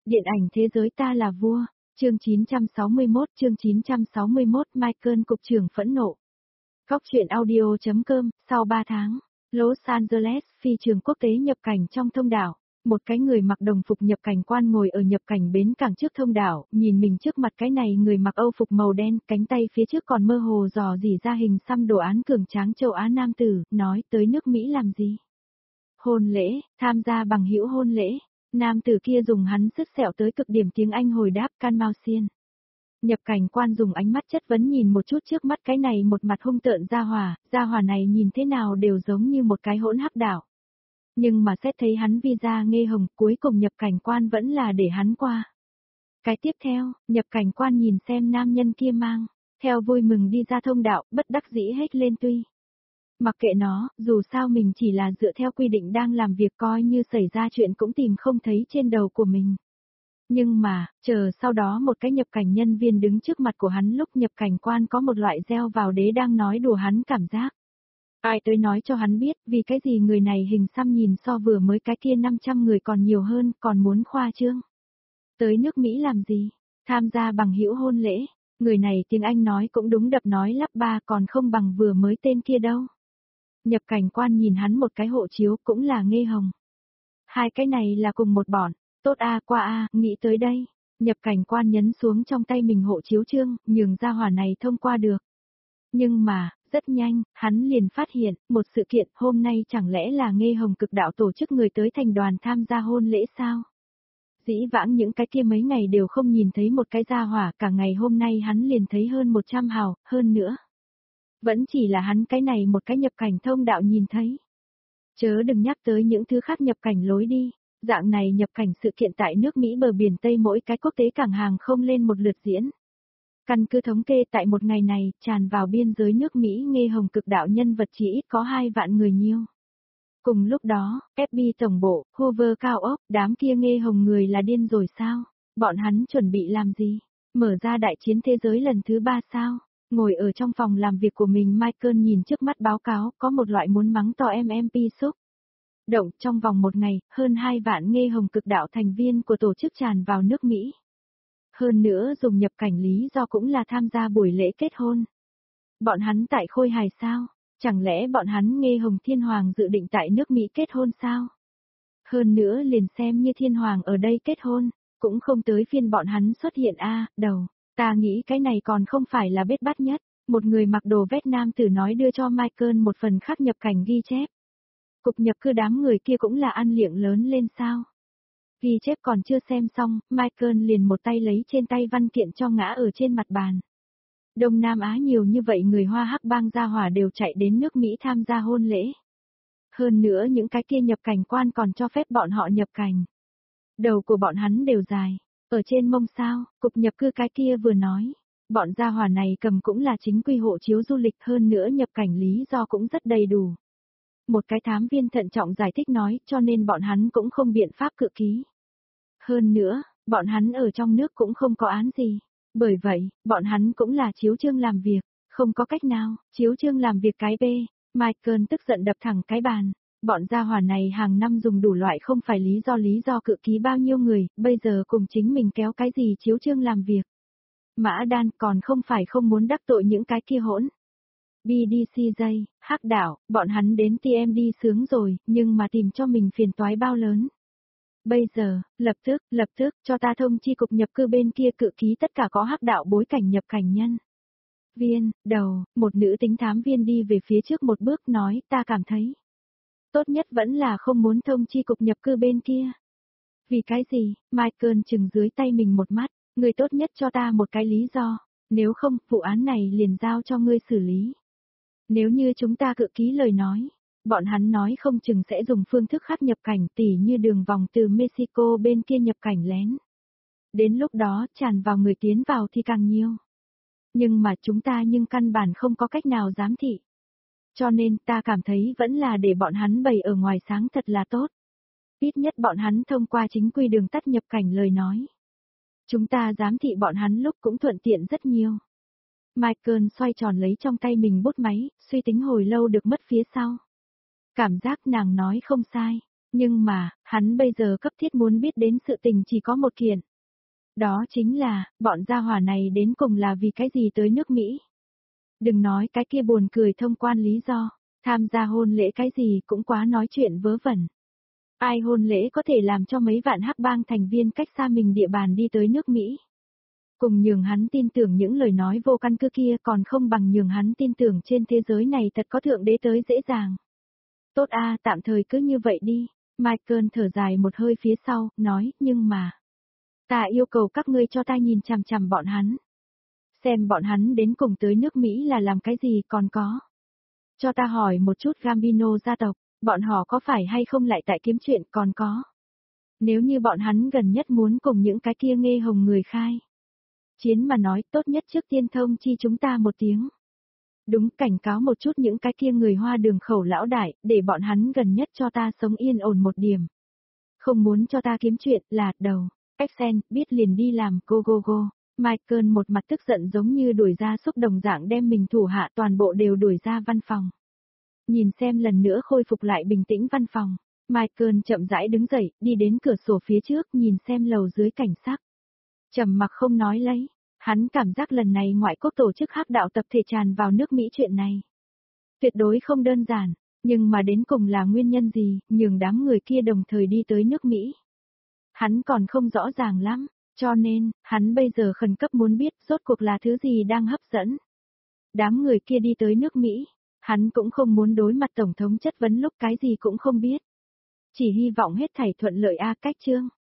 Điện ảnh thế giới ta là vua, chương 961 Michael cục trưởng phẫn nộ. Góc truyện audio.com, sau 3 tháng, Los Angeles phi trường quốc tế nhập cảnh trong thông đảo. Một cái người mặc đồng phục nhập cảnh quan ngồi ở nhập cảnh bến cảng trước thông đảo, nhìn mình trước mặt cái này người mặc âu phục màu đen, cánh tay phía trước còn mơ hồ dò dỉ ra hình xăm đồ án cường tráng châu Á nam tử, nói tới nước Mỹ làm gì? Hôn lễ, tham gia bằng hữu hôn lễ. Nam tử kia dùng hắn sứt sẹo tới cực điểm tiếng Anh hồi đáp can mau xiên. Nhập cảnh quan dùng ánh mắt chất vấn nhìn một chút trước mắt cái này một mặt hung tợn gia hỏa này nhìn thế nào đều giống như một cái hỗn hắc đảo. Nhưng mà xét thấy hắn visa nghe hồng, cuối cùng nhập cảnh quan vẫn là để hắn qua. Cái tiếp theo, nhập cảnh quan nhìn xem nam nhân kia mang, theo vui mừng đi ra thông đạo, bất đắc dĩ hết lên tuy. Mặc kệ nó, dù sao mình chỉ là dựa theo quy định đang làm việc, coi như xảy ra chuyện cũng tìm không thấy trên đầu của mình. Nhưng mà, chờ sau đó một cái nhập cảnh nhân viên đứng trước mặt của hắn lúc nhập cảnh quan có một loại gieo vào đế đang nói đùa hắn cảm giác. Ai tới nói cho hắn biết vì cái gì người này hình xăm nhìn so vừa mới cái kia 500 người còn nhiều hơn, còn muốn khoa trương. Tới nước Mỹ làm gì? Tham gia bằng hữu hôn lễ. Người này tiếng Anh nói cũng đúng đập nói lắp ba còn không bằng vừa mới tên kia đâu. Nhập cảnh quan nhìn hắn một cái hộ chiếu cũng là nghe hồng. Hai cái này là cùng một bọn, tốt qua nghĩ tới đây. Nhập cảnh quan nhấn xuống trong tay mình hộ chiếu chương, nhường ra hỏa này thông qua được. Nhưng mà, rất nhanh, hắn liền phát hiện, một sự kiện hôm nay chẳng lẽ là nghe hồng cực đạo tổ chức người tới thành đoàn tham gia hôn lễ sao? Dĩ vãng những cái kia mấy ngày đều không nhìn thấy một cái gia hỏa, cả ngày hôm nay hắn liền thấy hơn 100 hào, hơn nữa. Vẫn chỉ là hắn cái này một cái nhập cảnh thông đạo nhìn thấy. Chớ đừng nhắc tới những thứ khác nhập cảnh lối đi, dạng này nhập cảnh sự kiện tại nước Mỹ bờ biển Tây mỗi cái quốc tế cảng hàng không lên một lượt diễn. Căn cứ thống kê tại một ngày này, tràn vào biên giới nước Mỹ nghe hồng cực đạo nhân vật chỉ ít có 2 vạn người nhiêu. Cùng lúc đó, FBI tổng bộ, Hoover cao ốc, đám kia nghe hồng người là điên rồi sao? Bọn hắn chuẩn bị làm gì? Mở ra đại chiến thế giới lần thứ 3 sao? Ngồi ở trong phòng làm việc của mình Michael nhìn trước mắt báo cáo, có một loại muốn mắng to MMP xúc. Động trong vòng một ngày, hơn 2 vạn nghe hồng cực đạo thành viên của tổ chức tràn vào nước Mỹ. Hơn nữa dùng nhập cảnh lý do cũng là tham gia buổi lễ kết hôn. Bọn hắn tại Khôi Hài sao? Chẳng lẽ bọn hắn nghe hồng thiên hoàng dự định tại nước Mỹ kết hôn sao? Hơn nữa liền xem như thiên hoàng ở đây kết hôn, cũng không tới phiên bọn hắn xuất hiện đầu. Ta nghĩ cái này còn không phải là bết bát nhất. Một người mặc đồ vest nam tử nói đưa cho Michael một phần khác nhập cảnh ghi chép. Cục nhập cư đám người kia cũng là ăn liệng lớn lên sao? Ghi chép còn chưa xem xong, Michael liền một tay lấy trên tay văn kiện cho ngã ở trên mặt bàn. Đông Nam Á nhiều như vậy người Hoa hắc bang gia hỏa đều chạy đến nước Mỹ tham gia hôn lễ. Hơn nữa những cái kia nhập cảnh quan còn cho phép bọn họ nhập cảnh. Đầu của bọn hắn đều dài. Ở trên mông sao, cục nhập cư cái kia vừa nói. Bọn gia hỏa này cầm cũng là chính quy hộ chiếu du lịch, hơn nữa nhập cảnh lý do cũng rất đầy đủ. Một cái thám viên thận trọng giải thích nói, cho nên bọn hắn cũng không biện pháp cự ký. Hơn nữa, bọn hắn ở trong nước cũng không có án gì. Bởi vậy, bọn hắn cũng là chiếu chương làm việc, không có cách nào, chiếu chương làm việc cái B. Michael tức giận đập thẳng cái bàn. Bọn gia hỏa này hàng năm dùng đủ loại không phải lý do cự ký bao nhiêu người, bây giờ cùng chính mình kéo cái gì chiếu chương làm việc. Mã Đan còn không phải không muốn đắc tội những cái kia hỗn. BDCJ, hắc đảo, bọn hắn đến TMD sướng rồi, nhưng mà tìm cho mình phiền toái bao lớn. Bây giờ, lập tức, cho ta thông chi cục nhập cư bên kia cự ký tất cả có hắc đạo bối cảnh nhập cảnh nhân. Một nữ tính thám viên đi về phía trước một bước nói, ta cảm thấy. Tốt nhất vẫn là không muốn thông chi cục nhập cư bên kia. Vì cái gì, Michael chừng dưới tay mình một mắt, người tốt nhất cho ta một cái lý do, nếu không, vụ án này liền giao cho ngươi xử lý. Nếu như chúng ta cự ký lời nói, bọn hắn nói không chừng sẽ dùng phương thức khác nhập cảnh tỉ như đường vòng từ Mexico bên kia nhập cảnh lén. Đến lúc đó tràn vào người tiến vào thì càng nhiều. Nhưng mà chúng ta căn bản không có cách nào giám thị. Cho nên ta cảm thấy vẫn là để bọn hắn bày ở ngoài sáng thật là tốt. Ít nhất bọn hắn thông qua chính quy đường tắt nhập cảnh lời nói. Chúng ta giám thị bọn hắn lúc cũng thuận tiện rất nhiều. Michael xoay tròn lấy trong tay mình bút máy, suy tính hồi lâu được mất phía sau. Cảm giác nàng nói không sai. Nhưng mà, hắn bây giờ cấp thiết muốn biết đến sự tình chỉ có một kiện. Đó chính là, bọn gia hỏa này đến cùng là vì cái gì tới nước Mỹ. Đừng nói cái kia buồn cười thông quan lý do, tham gia hôn lễ cái gì cũng quá nói chuyện vớ vẩn. Ai hôn lễ có thể làm cho mấy vạn hắc bang thành viên cách xa mình địa bàn đi tới nước Mỹ. Cùng nhường hắn tin tưởng những lời nói vô căn cứ kia còn không bằng nhường hắn tin tưởng trên thế giới này thật có thượng đế tới dễ dàng. Tốt a, tạm thời cứ như vậy đi. Michael thở dài một hơi phía sau, nói, nhưng mà. Ta yêu cầu các ngươi cho ta nhìn chằm chằm bọn hắn. Xem bọn hắn đến cùng tới nước Mỹ là làm cái gì còn có. Cho ta hỏi một chút Gambino gia tộc, bọn họ có phải hay không lại tại kiếm chuyện còn có. Nếu như bọn hắn gần nhất muốn cùng những cái kia nghe hồng người khai. Chiến mà nói tốt nhất trước tiên thông chi chúng ta một tiếng. Đúng, cảnh cáo một chút những cái kia người Hoa đường khẩu lão đại, để bọn hắn gần nhất cho ta sống yên ổn một điểm. Không muốn cho ta kiếm chuyện, là đầu. Exxen, biết liền đi làm, go. Michael một mặt tức giận giống như đuổi ra xúc đồng dạng đem mình thủ hạ toàn bộ đều đuổi ra văn phòng. Nhìn xem lần nữa khôi phục lại bình tĩnh văn phòng. Michael chậm rãi đứng dậy, đi đến cửa sổ phía trước nhìn xem lầu dưới cảnh sắc. Trầm mặc không nói lấy. Hắn cảm giác lần này ngoại quốc tổ chức hắc đạo tập thể tràn vào nước Mỹ chuyện này. Tuyệt đối không đơn giản, nhưng mà đến cùng là nguyên nhân gì, nhường đám người kia đồng thời đi tới nước Mỹ. Hắn còn không rõ ràng lắm, cho nên, hắn bây giờ khẩn cấp muốn biết rốt cuộc là thứ gì đang hấp dẫn. Đám người kia đi tới nước Mỹ, hắn cũng không muốn đối mặt Tổng thống chất vấn lúc cái gì cũng không biết. Chỉ hy vọng hết thảy thuận lợi cách chương.